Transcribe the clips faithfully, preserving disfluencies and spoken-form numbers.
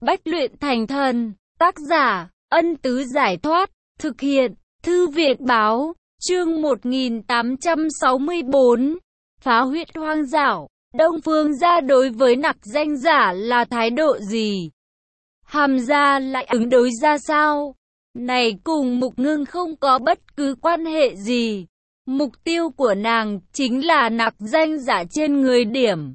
Bách luyện thành thần. Tác giả, Ân Tứ Giải Thoát. Thực hiện, Thư viện Báo. Chương một nghìn tám trăm sáu mươi tư. Phá huyết hoang dảo. Đông Phương gia đối với nặc danh giả là thái độ gì? Hàm gia lại ứng đối ra sao? Này cùng Mục Ngưng không có bất cứ quan hệ gì. Mục tiêu của nàng chính là nặc danh giả trên người điểm.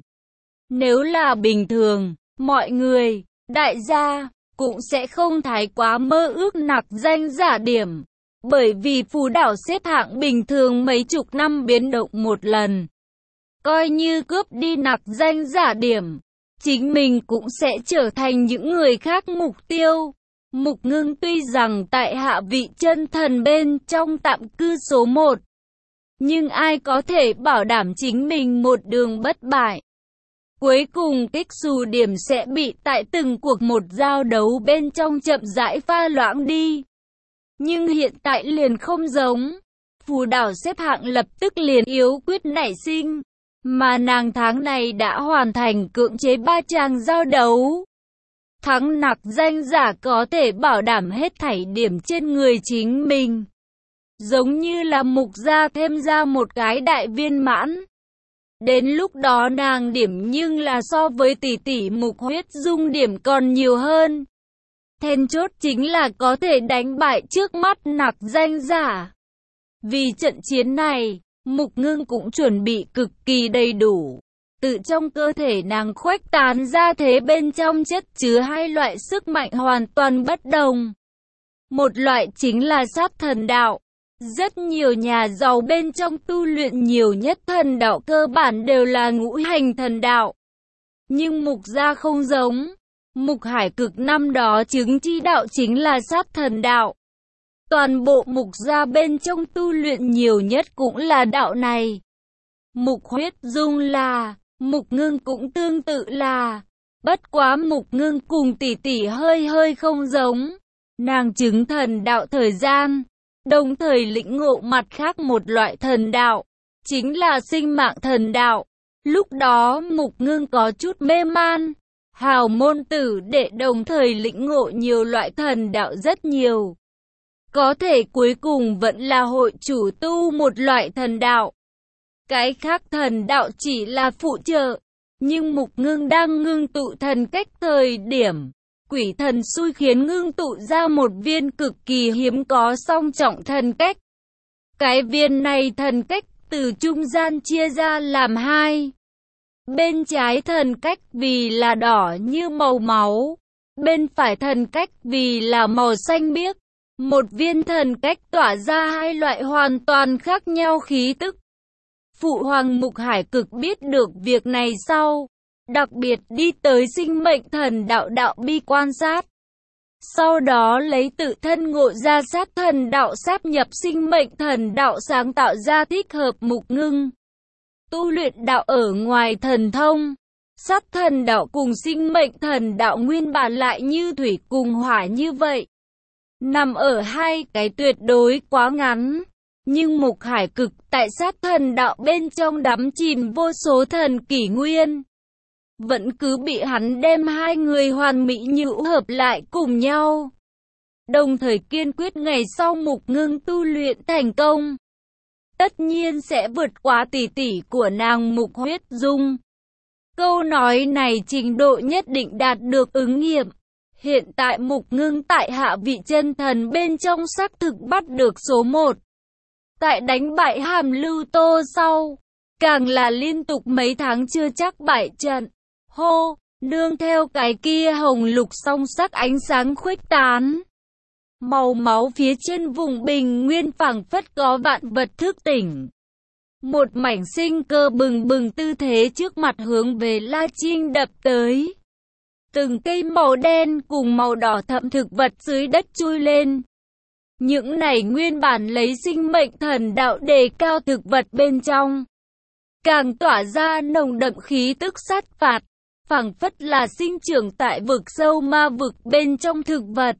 Nếu là bình thường, mọi người, đại gia, cũng sẽ không thái quá mơ ước nặc danh giả điểm. Bởi vì phù đảo xếp hạng bình thường mấy chục năm biến động một lần. Coi như cướp đi nặc danh giả điểm, chính mình cũng sẽ trở thành những người khác mục tiêu. Mục Ngưng tuy rằng tại hạ vị chân thần bên trong tạm cư số một, nhưng ai có thể bảo đảm chính mình một đường bất bại. Cuối cùng kích xù điểm sẽ bị tại từng cuộc một giao đấu bên trong chậm rãi pha loãng đi. Nhưng hiện tại liền không giống. Phù đảo xếp hạng lập tức liền yếu quyết nảy sinh. Mà nàng tháng này đã hoàn thành cưỡng chế ba tràng giao đấu. Thắng nặc danh giả có thể bảo đảm hết thảy điểm trên người chính mình. Giống như là Mục gia thêm ra một cái đại viên mãn. Đến lúc đó nàng điểm nhưng là so với tỷ tỷ Mục Huyết Dung điểm còn nhiều hơn. Then chốt chính là có thể đánh bại trước mắt nặc danh giả. Vì trận chiến này, Mục Ngưng cũng chuẩn bị cực kỳ đầy đủ. Tự trong cơ thể nàng khuếch tán ra thế bên trong chất chứa hai loại sức mạnh hoàn toàn bất đồng. Một loại chính là sát thần đạo. Rất nhiều nhà giàu bên trong tu luyện nhiều nhất thần đạo cơ bản đều là ngũ hành thần đạo. Nhưng Mục gia không giống. Mục Hải Cực năm đó chứng chi đạo chính là sát thần đạo. Toàn bộ Mục gia bên trong tu luyện nhiều nhất cũng là đạo này. Mục Huyết Dung là, Mục Ngưng cũng tương tự là. Bất quá Mục Ngưng cùng tỷ tỷ hơi hơi không giống. Nàng chứng thần đạo thời gian, đồng thời lĩnh ngộ mặt khác một loại thần đạo, chính là sinh mạng thần đạo. Lúc đó Mục Ngưng có chút mê man. Hào môn tử đệ đồng thời lĩnh ngộ nhiều loại thần đạo rất nhiều. Có thể cuối cùng vẫn là hội chủ tu một loại thần đạo. Cái khác thần đạo chỉ là phụ trợ. Nhưng Mục Ngưng đang ngưng tụ thần cách thời điểm, quỷ thần xui khiến ngưng tụ ra một viên cực kỳ hiếm có song trọng thần cách. Cái viên này thần cách từ trung gian chia ra làm hai. Bên trái thần cách vì là đỏ như màu máu, bên phải thần cách vì là màu xanh biếc. Một viên thần cách tỏa ra hai loại hoàn toàn khác nhau khí tức. Phụ hoàng Mục Hải Cực biết được việc này sau, đặc biệt đi tới sinh mệnh thần đạo đạo bi quan sát. Sau đó lấy tự thân ngộ ra sát thần đạo sáp nhập sinh mệnh thần đạo sáng tạo ra thích hợp Mục Ngưng. Tu luyện đạo ở ngoài thần thông, sát thần đạo cùng sinh mệnh thần đạo nguyên bản lại như thủy cùng hỏa như vậy. Nằm ở hai cái tuyệt đối quá ngắn. Nhưng Mục Hải Cực tại sát thần đạo bên trong đắm chìm vô số thần kỷ nguyên. Vẫn cứ bị hắn đem hai người hoàn mỹ nhũ hợp lại cùng nhau. Đồng thời kiên quyết ngày sau Mục Ngưng tu luyện thành công, tất nhiên sẽ vượt qua tỷ tỷ của nàng Mục Huyết Dung. Câu nói này trình độ nhất định đạt được ứng nghiệm. Hiện tại Mục Ngưng tại hạ vị chân thần bên trong xác thực bắt được số một. Tại đánh bại Hàm Lưu Tô sau, càng là liên tục mấy tháng chưa chắc bại trận. Hô, nương theo cái kia hồng lục song sắc ánh sáng khuếch tán. Màu máu phía trên vùng bình nguyên phảng phất có vạn vật thức tỉnh. Một mảnh sinh cơ bừng bừng tư thế trước mặt hướng về La Trinh đập tới. Từng cây màu đen cùng màu đỏ thẫm thực vật dưới đất chui lên. Những này nguyên bản lấy sinh mệnh thần đạo đề cao thực vật bên trong, càng tỏa ra nồng đậm khí tức sát phạt, phảng phất là sinh trưởng tại vực sâu ma vực bên trong thực vật.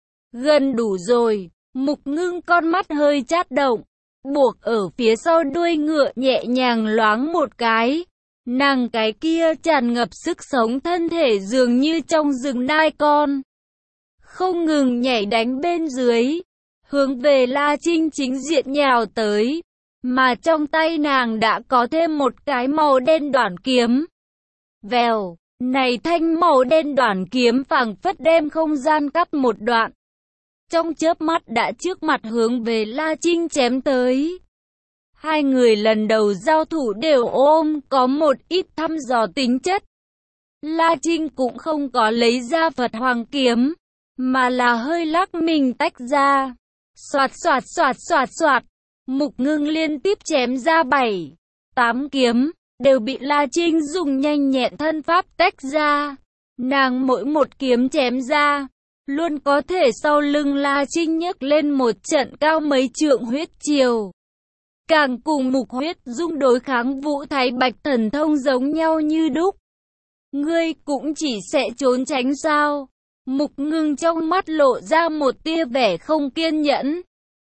Gần đủ rồi, Mục Ngưng con mắt hơi chát động, buộc ở phía sau đuôi ngựa nhẹ nhàng loáng một cái. Nàng cái kia tràn ngập sức sống thân thể dường như trong rừng nai con, không ngừng nhảy đánh bên dưới, hướng về La Trinh chính diện nhào tới, mà trong tay nàng đã có thêm một cái màu đen đoản kiếm. Vèo, này thanh màu đen đoản kiếm phảng phất đem không gian cắt một đoạn, trong chớp mắt đã trước mặt hướng về La Trinh chém tới. Hai người lần đầu giao thủ đều ôm có một ít thăm dò tính chất. La Trinh cũng không có lấy ra Phật Hoàng kiếm, mà là hơi lắc mình tách ra. Xoạt xoạt xoạt xoạt xoạt, Mục Ngưng liên tiếp chém ra bảy, tám kiếm, đều bị La Trinh dùng nhanh nhẹn thân pháp tách ra. Nàng mỗi một kiếm chém ra, luôn có thể sau lưng La Trinh nhấc lên một trận cao mấy trượng huyết triều. Càng cùng Mục Huyết Dung đối kháng Vũ Thái Bạch thần thông giống nhau như đúc. Ngươi cũng chỉ sẽ trốn tránh sao? Mục Ngưng trong mắt lộ ra một tia vẻ không kiên nhẫn.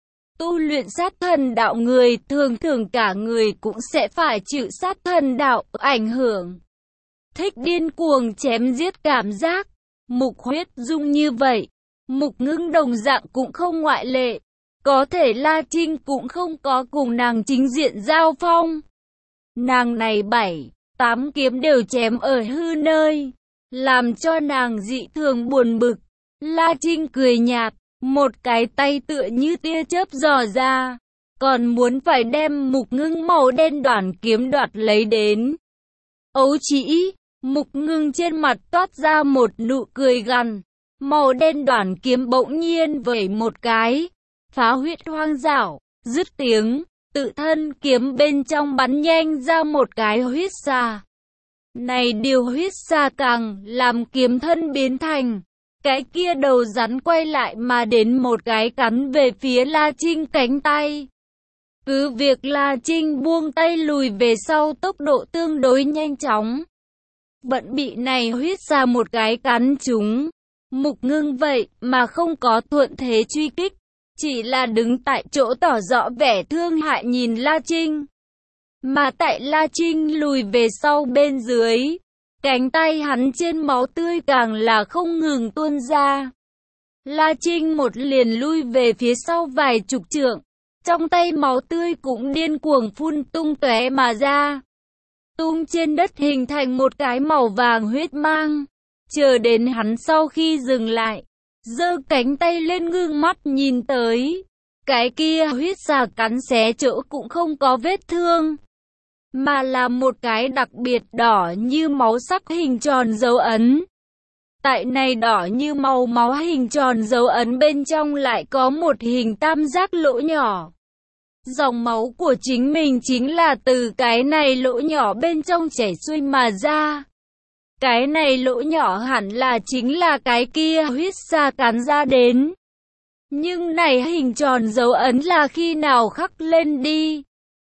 Tu luyện sát thần đạo người thường thường cả người cũng sẽ phải chịu sát thần đạo ảnh hưởng. Thích điên cuồng chém giết cảm giác. Mục Huyết Dung như vậy, Mục Ngưng đồng dạng cũng không ngoại lệ. Có thể La Trinh cũng không có cùng nàng chính diện giao phong. Nàng này bảy, tám kiếm đều chém ở hư nơi, làm cho nàng dị thường buồn bực. La Trinh cười nhạt, một cái tay tựa như tia chớp dò ra, còn muốn phải đem Mục Ngưng màu đen đoản kiếm đoạt lấy đến. Ấu chỉ, Mục Ngưng trên mặt toát ra một nụ cười gằn, màu đen đoản kiếm bỗng nhiên vẩy một cái, phá huyết hoang dảo, dứt tiếng, tự thân kiếm bên trong bắn nhanh ra một cái huyết xà. Này điều huyết xà càng làm kiếm thân biến thành cái kia đầu rắn quay lại mà đến một cái cắn về phía La Trinh cánh tay. Cứ việc La Trinh buông tay lùi về sau tốc độ tương đối nhanh chóng, vẫn bị này huyết xà một cái cắn trúng. Mục Ngưng vậy mà không có thuận thế truy kích, chỉ là đứng tại chỗ tỏ rõ vẻ thương hại nhìn La Trinh. Mà tại La Trinh lùi về sau bên dưới, cánh tay hắn trên máu tươi càng là không ngừng tuôn ra. La Trinh một liền lui về phía sau vài chục trượng, trong tay máu tươi cũng điên cuồng phun tung tóe mà ra. Tung trên đất hình thành một cái màu vàng huyết mang. Chờ đến hắn sau khi dừng lại, giơ cánh tay lên ngưng mắt nhìn tới, cái kia huyết xà cắn xé chỗ cũng không có vết thương, mà là một cái đặc biệt đỏ như máu sắc hình tròn dấu ấn. Tại này đỏ như màu máu hình tròn dấu ấn bên trong lại có một hình tam giác lỗ nhỏ. Dòng máu của chính mình chính là từ cái này lỗ nhỏ bên trong chảy xuôi mà ra. Cái này lỗ nhỏ hẳn là chính là cái kia huyết xà cắn ra đến. Nhưng này hình tròn dấu ấn là khi nào khắc lên đi?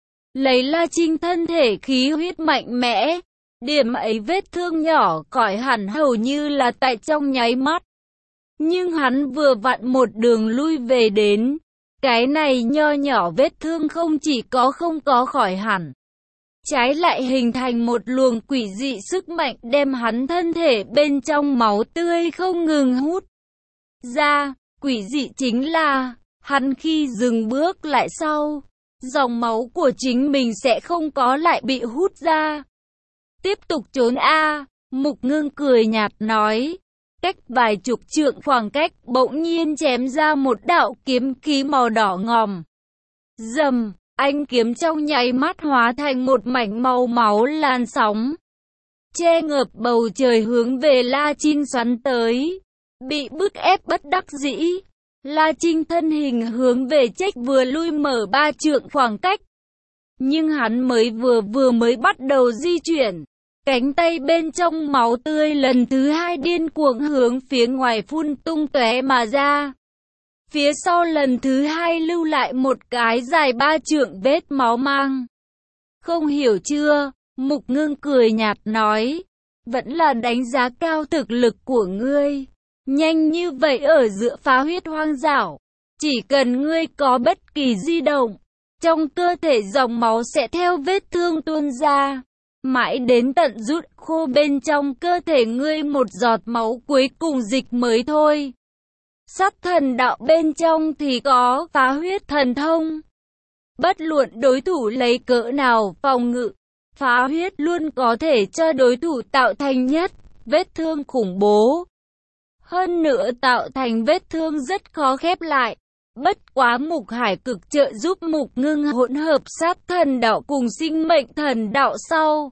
Lấy La Trinh thân thể khí huyết mạnh mẽ, điểm ấy vết thương nhỏ cỏi hẳn hầu như là tại trong nháy mắt. Nhưng hắn vừa vặn một đường lui về đến, cái này nho nhỏ vết thương không chỉ có không có khỏi hẳn, trái lại hình thành một luồng quỷ dị sức mạnh đem hắn thân thể bên trong máu tươi không ngừng hút ra. Quỷ dị chính là, hắn khi dừng bước lại sau, dòng máu của chính mình sẽ không có lại bị hút ra. Tiếp tục trốn a. Mục Ngưng cười nhạt nói. Cách vài chục trượng khoảng cách bỗng nhiên chém ra một đạo kiếm khí màu đỏ ngòm. Rầm, anh kiếm trong nháy mắt hóa thành một mảnh màu máu lan sóng, che ngợp bầu trời hướng về La Trinh xoắn tới. Bị bức ép bất đắc dĩ, La Trinh thân hình hướng về trách vừa lui mở ba trượng khoảng cách. Nhưng hắn mới vừa vừa mới bắt đầu di chuyển, cánh tay bên trong máu tươi lần thứ hai điên cuồng hướng phía ngoài phun tung tóe mà ra. Phía sau lần thứ hai lưu lại một cái dài ba trượng vết máu mang. Không hiểu chưa? Mục Ngưng cười nhạt nói. Vẫn là đánh giá cao thực lực của ngươi. Nhanh như vậy ở giữa phá huyết hoang dảo, chỉ cần ngươi có bất kỳ di động, trong cơ thể dòng máu sẽ theo vết thương tuôn ra. mãi đến tận rút khô bên trong cơ thể ngươi một giọt máu cuối cùng dịch mới thôi. Sát thần đạo bên trong thì có phá huyết thần thông. Bất luận đối thủ lấy cỡ nào phòng ngự, phá huyết luôn có thể cho đối thủ tạo thành nhất vết thương khủng bố. Hơn nữa tạo thành vết thương rất khó khép lại. Bất quá Mục Hải cực trợ giúp Mục Ngưng hỗn hợp sát thần đạo cùng sinh mệnh thần đạo sau.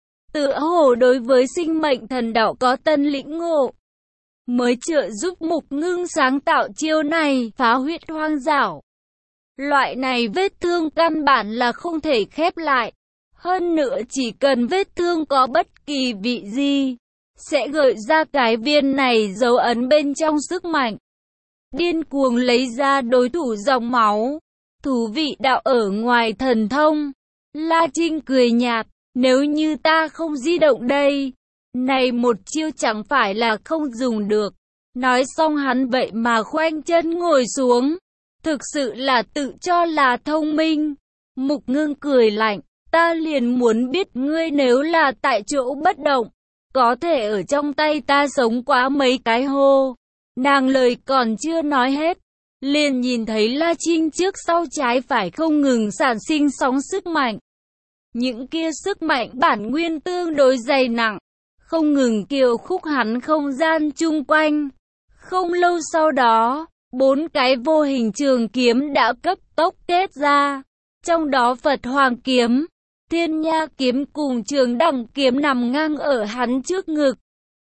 Tựa hồ đối với sinh mệnh thần đạo có tân lĩnh ngộ, mới trợ giúp Mục Ngưng sáng tạo chiêu này phá huyết hoang dảo. Loại này vết thương căn bản là không thể khép lại. Hơn nữa chỉ cần vết thương có bất kỳ vị gì, sẽ gợi ra cái viên này dấu ấn bên trong sức mạnh. Điên cuồng lấy ra đối thủ dòng máu. Thú vị đạo ở ngoài thần thông. La Trinh cười nhạt, nếu như ta không di động đây, này một chiêu chẳng phải là không dùng được. Nói xong hắn vậy mà khoanh chân ngồi xuống. Thực sự là tự cho là thông minh. Mục Ngưng cười lạnh, ta liền muốn biết ngươi nếu là tại chỗ bất động, có thể ở trong tay ta sống quá mấy cái hô. Nàng lời còn chưa nói hết, liền nhìn thấy La Trinh trước sau trái phải không ngừng sản sinh sóng sức mạnh. Những kia sức mạnh bản nguyên tương đối dày nặng, không ngừng kiều khúc hắn không gian chung quanh. Không lâu sau đó, bốn cái vô hình trường kiếm đã cấp tốc kết ra. Trong đó Phật Hoàng kiếm, Thiên Nha kiếm cùng Trường Đằng kiếm nằm ngang ở hắn trước ngực.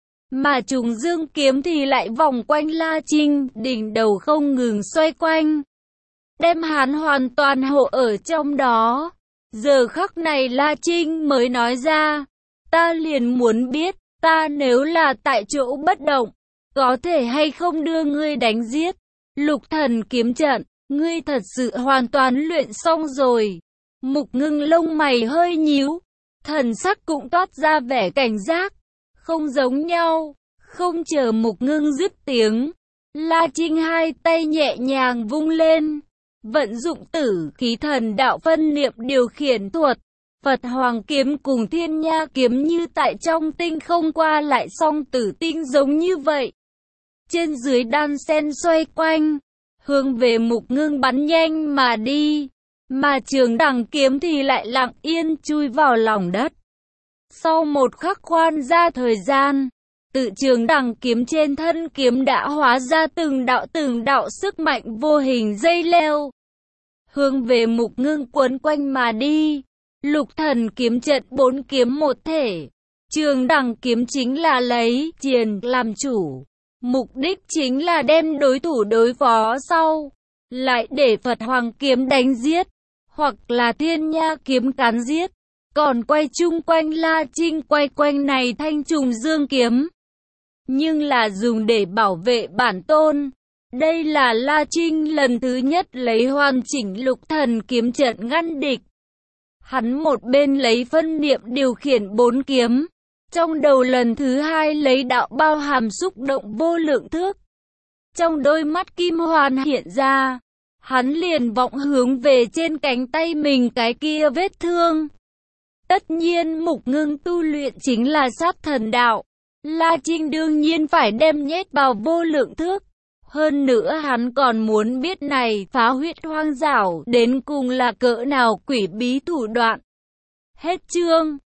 Mà Trùng Dương kiếm thì lại vòng quanh La Trinh, đỉnh đầu không ngừng xoay quanh, đem hắn hoàn toàn hộ ở trong đó. Giờ khắc này La Trinh mới nói ra, ta liền muốn biết, ta nếu là tại chỗ bất động, có thể hay không đưa ngươi đánh giết. Lục thần kiếm trận, ngươi thật sự hoàn toàn luyện xong rồi. Mục Ngưng lông mày hơi nhíu, thần sắc cũng toát ra vẻ cảnh giác. Không giống nhau, không chờ Mục Ngưng dứt tiếng, La Trinh hai tay nhẹ nhàng vung lên, vận dụng tử khí thần đạo phân niệm điều khiển thuật. Phật Hoàng kiếm cùng Thiên Nha kiếm như tại trong tinh không qua lại song tử tinh giống như vậy. Trên dưới đan sen xoay quanh, hướng về Mục Ngưng bắn nhanh mà đi, mà Trường Đằng kiếm thì lại lặng yên chui vào lòng đất. Sau một khắc khoan ra thời gian, tự Trường Đằng kiếm trên thân kiếm đã hóa ra từng đạo từng đạo sức mạnh vô hình dây leo, hướng về Mục Ngưng quấn quanh mà đi. Lục thần kiếm trận bốn kiếm một thể, Trường Đằng kiếm chính là lấy triền làm chủ, mục đích chính là đem đối thủ đối phó sau, lại để Phật Hoàng kiếm đánh giết, hoặc là Thiên Nha kiếm cắn giết. Còn quay chung quanh La Trinh quay quanh này thanh Trùng Dương kiếm, nhưng là dùng để bảo vệ bản tôn. Đây là La Trinh lần thứ nhất lấy hoàn chỉnh lục thần kiếm trận ngăn địch. Hắn một bên lấy phân niệm điều khiển bốn kiếm, trong đầu lần thứ hai lấy đạo bao hàm xúc động vô lượng thước. Trong đôi mắt kim hoàn hiện ra, hắn liền vọng hướng về trên cánh tay mình cái kia vết thương. Tất nhiên Mục Ngưng tu luyện chính là sát thần đạo, La Trinh đương nhiên phải đem nhét vào vô lượng thước. Hơn nữa hắn còn muốn biết này phá huyết hoang dảo đến cùng là cỡ nào quỷ bí thủ đoạn. Hết chương.